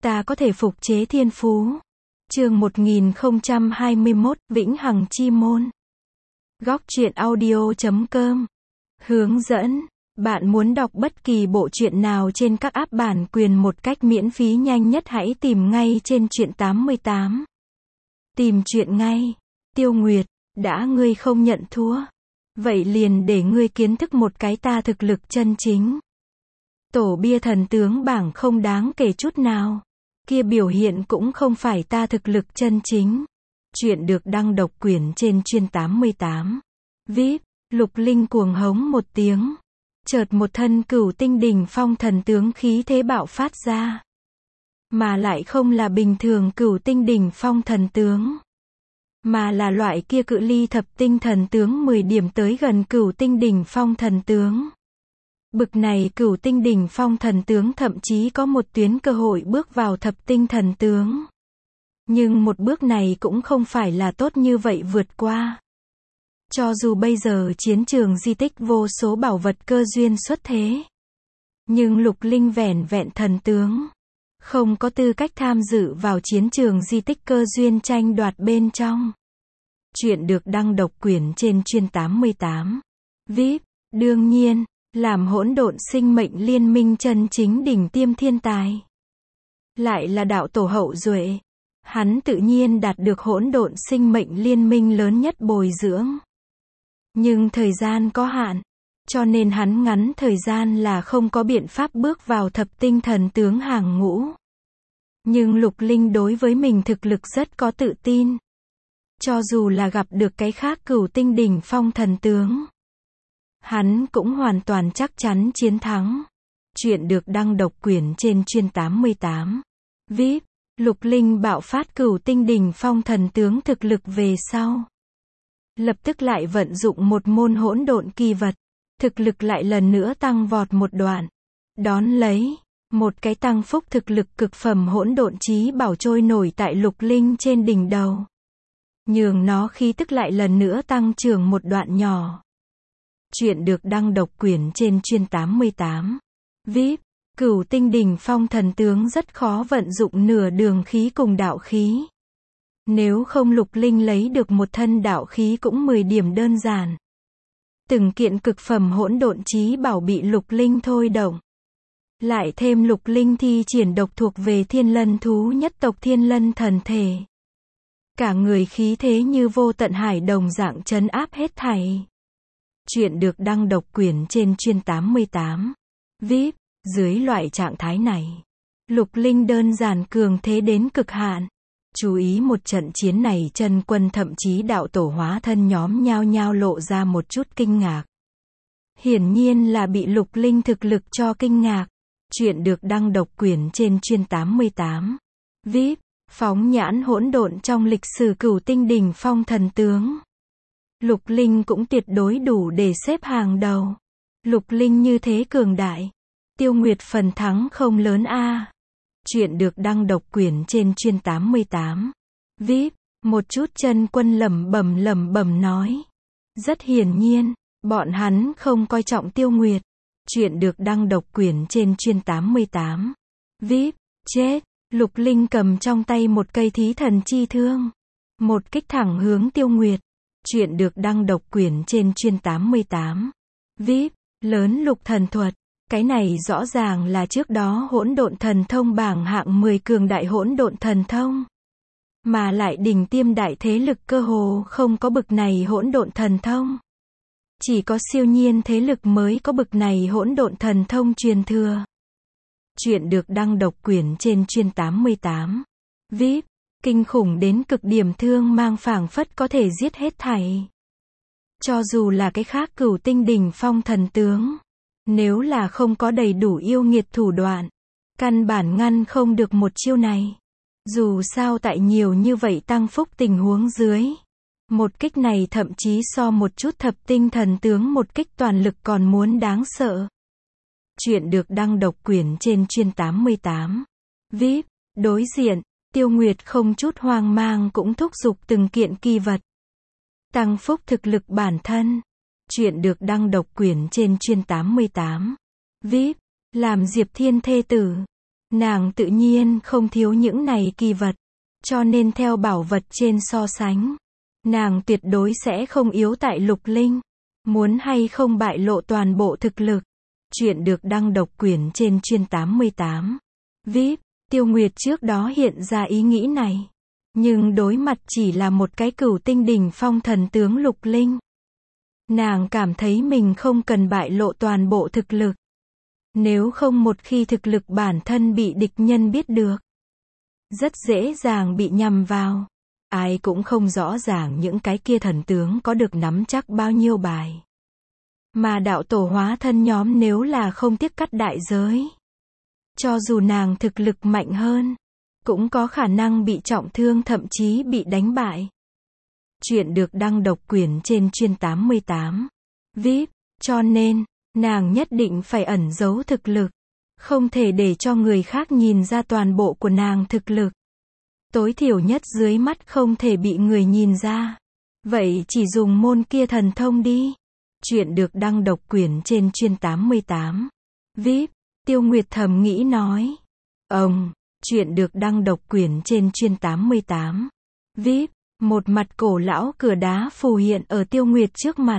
ta có thể phục chế thiên phú. Chương 1021, Vĩnh Hằng Chi Môn. Góc truyện audio.com. Hướng dẫn. Bạn muốn đọc bất kỳ bộ truyện nào trên các app bản quyền một cách miễn phí nhanh nhất, hãy tìm ngay trên Truyện 88. Tìm truyện ngay. Tiêu Nguyệt, đã ngươi không nhận thua. Vậy liền để ngươi kiến thức một cái ta thực lực chân chính. Tổ bia thần tướng bảng không đáng kể chút nào. Kia biểu hiện cũng không phải ta thực lực chân chính. Chuyện được đăng độc quyền trên Truyện 88. VIP, Lục Linh cuồng hống một tiếng. Chợt một thân Cửu Tinh Đỉnh Phong thần tướng khí thế bạo phát ra. Mà lại không là bình thường Cửu Tinh Đỉnh Phong thần tướng. Mà là loại kia cự ly thập tinh thần tướng 10 điểm tới gần Cửu Tinh Đỉnh Phong thần tướng. Bực này Cửu Tinh Đỉnh Phong thần tướng thậm chí có một tuyến cơ hội bước vào thập tinh thần tướng. Nhưng một bước này cũng không phải là tốt như vậy vượt qua. Cho dù bây giờ chiến trường di tích vô số bảo vật cơ duyên xuất thế. Nhưng Lục Linh vẻn vẹn thần tướng. Không có tư cách tham dự vào chiến trường di tích cơ duyên tranh đoạt bên trong. Chuyện được đăng độc quyền trên Truyện 88. VIP, đương nhiên, làm hỗn độn sinh mệnh liên minh chân chính đỉnh tiêm thiên tài. Lại là đạo tổ hậu duệ. Hắn tự nhiên đạt được hỗn độn sinh mệnh liên minh lớn nhất bồi dưỡng. Nhưng thời gian có hạn. Cho nên hắn ngắn thời gian là không có biện pháp bước vào thập tinh thần tướng hàng ngũ. Nhưng Lục Linh đối với mình thực lực rất có tự tin. Cho dù là gặp được cái khác Cửu Tinh Đỉnh Phong thần tướng. Hắn cũng hoàn toàn chắc chắn chiến thắng. Chuyện được đăng độc quyền trên Truyện 88. VIP, Lục Linh bạo phát Cửu Tinh Đỉnh Phong thần tướng thực lực về sau. Lập tức lại vận dụng một môn hỗn độn kỳ vật. Thực lực lại lần nữa tăng vọt một đoạn. Đón lấy, một cái tăng phúc thực lực cực phẩm hỗn độn chí bảo trôi nổi tại Lục Linh trên đỉnh đầu. Nhường nó khí tức lại lần nữa tăng trưởng một đoạn nhỏ. Chuyện được đăng độc quyền trên Truyện 88. VIP, Cửu Tinh Đỉnh Phong thần tướng rất khó vận dụng nửa đường khí cùng đạo khí. Nếu không Lục Linh lấy được một thân đạo khí cũng 10 điểm đơn giản. Từng kiện cực phẩm hỗn độn chí bảo bị Lục Linh thôi động. Lại thêm Lục Linh thi triển độc thuộc về Thiên Lân thú nhất tộc Thiên Lân thần thể. Cả người khí thế như vô tận hải đồng dạng trấn áp hết thảy. Chuyện được đăng độc quyền trên Truyện 88. VIP, dưới loại trạng thái này, Lục Linh đơn giản cường thế đến cực hạn. Chú ý một trận chiến này chân quân thậm chí đạo tổ hóa thân nhóm nhao nhao lộ ra một chút kinh ngạc. Hiển nhiên là bị Lục Linh thực lực cho kinh ngạc. Chuyện được đăng độc quyền trên Truyện 88. VIP, phóng nhãn hỗn độn trong lịch sử Cửu Tinh Đỉnh Phong thần tướng. Lục Linh cũng tuyệt đối đủ để xếp hàng đầu. Lục Linh như thế cường đại. Tiêu Nguyệt phần thắng không lớn a. Chuyện được đăng độc quyền trên Truyện 88. VIP, một chút chân quân lẩm bẩm nói. Rất hiển nhiên, bọn hắn không coi trọng Tiêu Nguyệt. Chuyện được đăng độc quyền trên Truyện 88. VIP, chết. Lục Linh cầm trong tay một cây thí thần chi thương. Một kích thẳng hướng Tiêu Nguyệt. Chuyện được đăng độc quyền trên Truyện 88. VIP, lớn lục thần thuật. Cái này rõ ràng là trước đó hỗn độn thần thông bảng hạng 10 cường đại hỗn độn thần thông. Mà lại đỉnh tiêm đại thế lực cơ hồ không có bực này hỗn độn thần thông. Chỉ có siêu nhiên thế lực mới có bực này hỗn độn thần thông truyền thừa. Chuyện được đăng độc quyền trên Truyện 88. VIP, kinh khủng đến cực điểm thương mang phảng phất có thể giết hết thảy. Cho dù là cái khác Cửu Tinh Đỉnh Phong thần tướng. Nếu là không có đầy đủ yêu nghiệt thủ đoạn. Căn bản ngăn không được một chiêu này. Dù sao tại nhiều như vậy tăng phúc tình huống dưới. Một kích này thậm chí so một chút thập tinh thần tướng một kích toàn lực còn muốn đáng sợ. Chuyện được đăng độc quyền trên Truyện 88. VIP, đối diện, Tiêu Nguyệt không chút hoang mang cũng thúc giục từng kiện kỳ vật. Tăng phúc thực lực bản thân. Chuyện được đăng độc quyền trên Truyện 88. VIP, làm Diệp Thiên thê tử. Nàng tự nhiên không thiếu những này kỳ vật, cho nên theo bảo vật trên so sánh, nàng tuyệt đối sẽ không yếu tại Lục Linh. Muốn hay không bại lộ toàn bộ thực lực. Chuyện được đăng độc quyền trên chuyên 88. VIP, Tiêu Nguyệt trước đó hiện ra ý nghĩ này. Nhưng đối mặt chỉ là một cái cửu tinh đỉnh phong thần tướng Lục Linh. Nàng cảm thấy mình không cần bại lộ toàn bộ thực lực. Nếu không một khi thực lực bản thân bị địch nhân biết được, rất dễ dàng bị nhầm vào. Ai cũng không rõ ràng những cái kia thần tướng có được nắm chắc bao nhiêu bài. Mà đạo tổ hóa thân nhóm nếu là không tiếc cắt đại giới, cho dù nàng thực lực mạnh hơn, cũng có khả năng bị trọng thương thậm chí bị đánh bại. Chuyện được đăng độc quyền trên chuyên 88. VIP, cho nên, nàng nhất định phải ẩn giấu thực lực. Không thể để cho người khác nhìn ra toàn bộ của nàng thực lực. Tối thiểu nhất dưới mắt không thể bị người nhìn ra. Vậy chỉ dùng môn kia thần thông đi. Chuyện được đăng độc quyền trên chuyên 88. VIP, Tiêu Nguyệt thầm nghĩ nói. Chuyện được đăng độc quyền trên chuyên 88. VIP, một mặt cổ lão cửa đá phù hiện ở Tiêu Nguyệt trước mặt.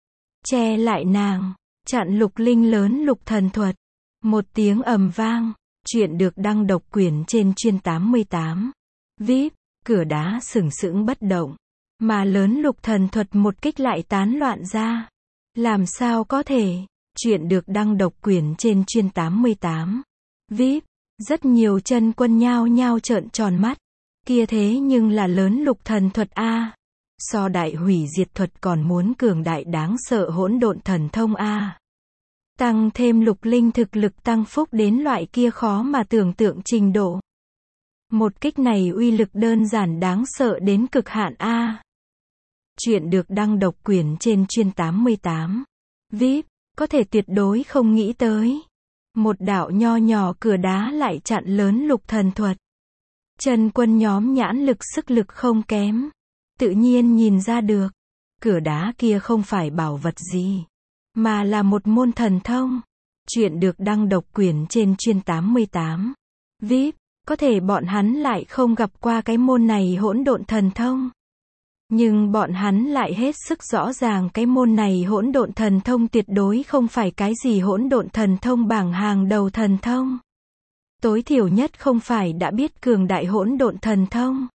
Che lại nàng, chặn Lục Linh lớn lục thần thuật. Một tiếng ầm vang, chuyện được đăng độc quyền trên chuyên 88. VIP, cửa đá sừng sững bất động. Mà lớn lục thần thuật một kích lại tán loạn ra. Làm sao có thể? Chuyện được đăng độc quyền trên chuyên 88. VIP, rất nhiều chân quân nhao nhao trợn tròn mắt. Kia thế nhưng là lớn lục thần thuật a. So đại hủy diệt thuật còn muốn cường đại đáng sợ hỗn độn thần thông a. Tăng thêm Lục Linh thực lực tăng phúc đến loại kia khó mà tưởng tượng trình độ. Một kích này uy lực đơn giản đáng sợ đến cực hạn a. Chuyện được đăng độc quyền trên chuyên 88. VIP, có thể tuyệt đối không nghĩ tới. Một đạo nho nhỏ cửa đá lại chặn lớn lục thần thuật. Chân quân nhóm nhãn lực sức lực không kém. Tự nhiên nhìn ra được. Cửa đá kia không phải bảo vật gì, mà là một môn thần thông. Chuyện được đăng độc quyền trên chuyên 88. VIP, có thể bọn hắn lại không gặp qua cái môn này hỗn độn thần thông. Nhưng bọn hắn lại hết sức rõ ràng cái môn này hỗn độn thần thông tuyệt đối không phải cái gì hỗn độn thần thông bảng hàng đầu thần thông. Tối thiểu nhất không phải đã biết cường đại hỗn độn thần thông.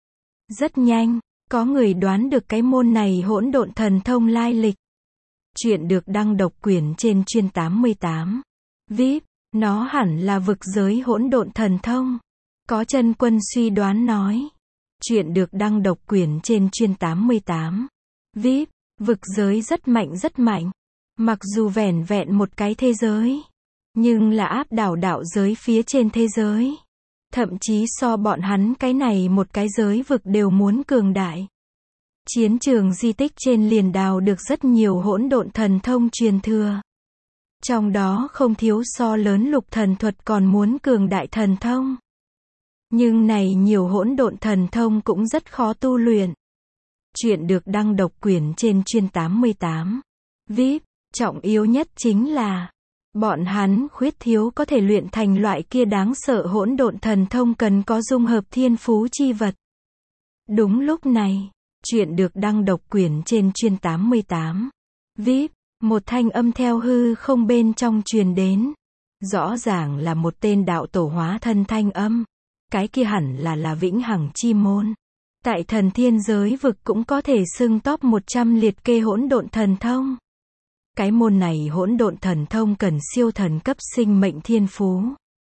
Rất nhanh, có người đoán được cái môn này hỗn độn thần thông lai lịch. Chuyện được đăng độc quyền trên chuyên 88. VIP, nó hẳn là vực giới hỗn độn thần thông. Có chân quân suy đoán nói. Chuyện được đăng độc quyền trên chuyên 88. VIP, vực giới rất mạnh. Mặc dù vẻn vẹn một cái thế giới, nhưng là áp đảo đạo giới phía trên thế giới. Thậm chí so bọn hắn cái này một cái giới vực đều muốn cường đại. Chiến trường di tích trên liền đào được rất nhiều hỗn độn thần thông truyền thừa. Trong đó không thiếu so lớn lục thần thuật còn muốn cường đại thần thông. Nhưng này nhiều hỗn độn thần thông cũng rất khó tu luyện. Chuyện được đăng độc quyền trên chuyên 88. VIP, trọng yếu nhất chính là bọn hắn khuyết thiếu có thể luyện thành loại kia đáng sợ hỗn độn thần thông cần có dung hợp thiên phú chi vật. Đúng lúc này, chuyện được đăng độc quyền trên chuyên 88. VIP, một thanh âm theo hư không bên trong truyền đến. Rõ ràng là một tên đạo tổ hóa thân thanh âm. Cái kia hẳn là vĩnh hằng chi môn. Tại thần thiên giới vực cũng có thể xưng top 100 liệt kê hỗn độn thần thông. Cái môn này hỗn độn thần thông cần siêu thần cấp sinh mệnh thiên phú,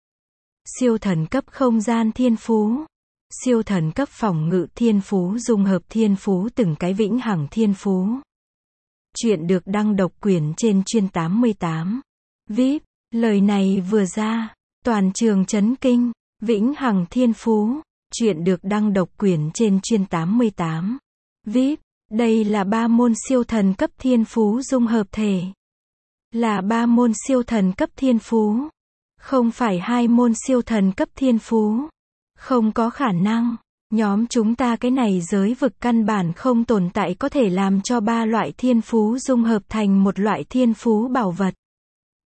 siêu thần cấp không gian thiên phú, siêu thần cấp phòng ngự thiên phú dung hợp thiên phú từng cái vĩnh hằng thiên phú. Chuyện được đăng độc quyền trên chuyên 88. VIP, lời này vừa ra, toàn trường chấn kinh. Vĩnh hằng thiên phú, chuyện được đăng độc quyền trên chuyên 88. VIP, đây là 3 môn siêu thần cấp thiên phú dung hợp thể. Là 3 môn siêu thần cấp thiên phú. Không phải 2 môn siêu thần cấp thiên phú. Không có khả năng. Nhóm chúng ta cái này giới vực căn bản không tồn tại có thể làm cho 3 loại thiên phú dung hợp thành một loại thiên phú bảo vật.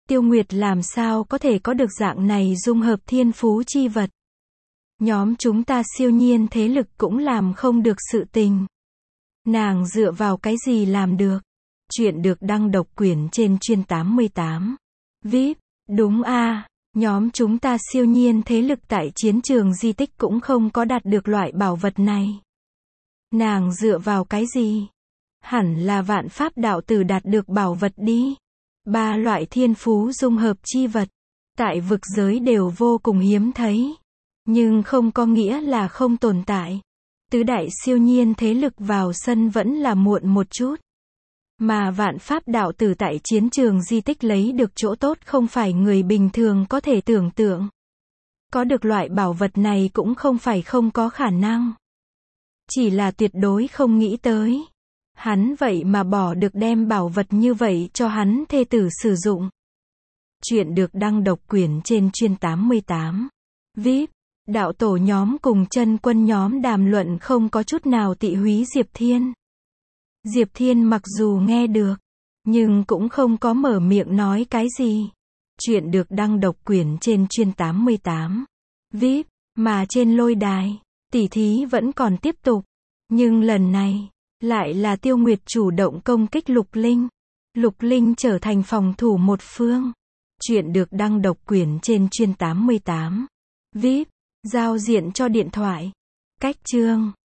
Tiêu Nguyệt làm sao có thể có được dạng này dung hợp thiên phú chi vật. Nhóm chúng ta siêu nhiên thế lực cũng làm không được sự tình. Nàng dựa vào cái gì làm được? Chuyện được đăng độc quyền trên chuyên 88. VIP, đúng a, nhóm chúng ta siêu nhiên thế lực tại chiến trường di tích cũng không có đạt được loại bảo vật này. Nàng dựa vào cái gì? Hẳn là vạn pháp đạo tử đạt được bảo vật đi. 3 loại thiên phú dung hợp chi vật, tại vực giới đều vô cùng hiếm thấy. Nhưng không có nghĩa là không tồn tại. Tứ đại siêu nhiên thế lực vào sân vẫn là muộn một chút. Mà vạn pháp đạo tử tại chiến trường di tích lấy được chỗ tốt không phải người bình thường có thể tưởng tượng. Có được loại bảo vật này cũng không phải không có khả năng. Chỉ là tuyệt đối không nghĩ tới. Hắn vậy mà bỏ được đem bảo vật như vậy cho hắn thê tử sử dụng. Chuyện được đăng độc quyền trên chuyên 88. VIP, đạo tổ nhóm cùng chân quân nhóm đàm luận không có chút nào tị húy Diệp Thiên. Diệp Thiên mặc dù nghe được, nhưng cũng không có mở miệng nói cái gì. Chuyện được đăng độc quyền trên chuyên 88. VIP, mà trên lôi đài, tỉ thí vẫn còn tiếp tục. Nhưng lần này, lại là Tiêu Nguyệt chủ động công kích Lục Linh. Lục Linh trở thành phòng thủ một phương. Chuyện được đăng độc quyền trên chuyên 88. VIP, giao diện cho điện thoại. Cách chương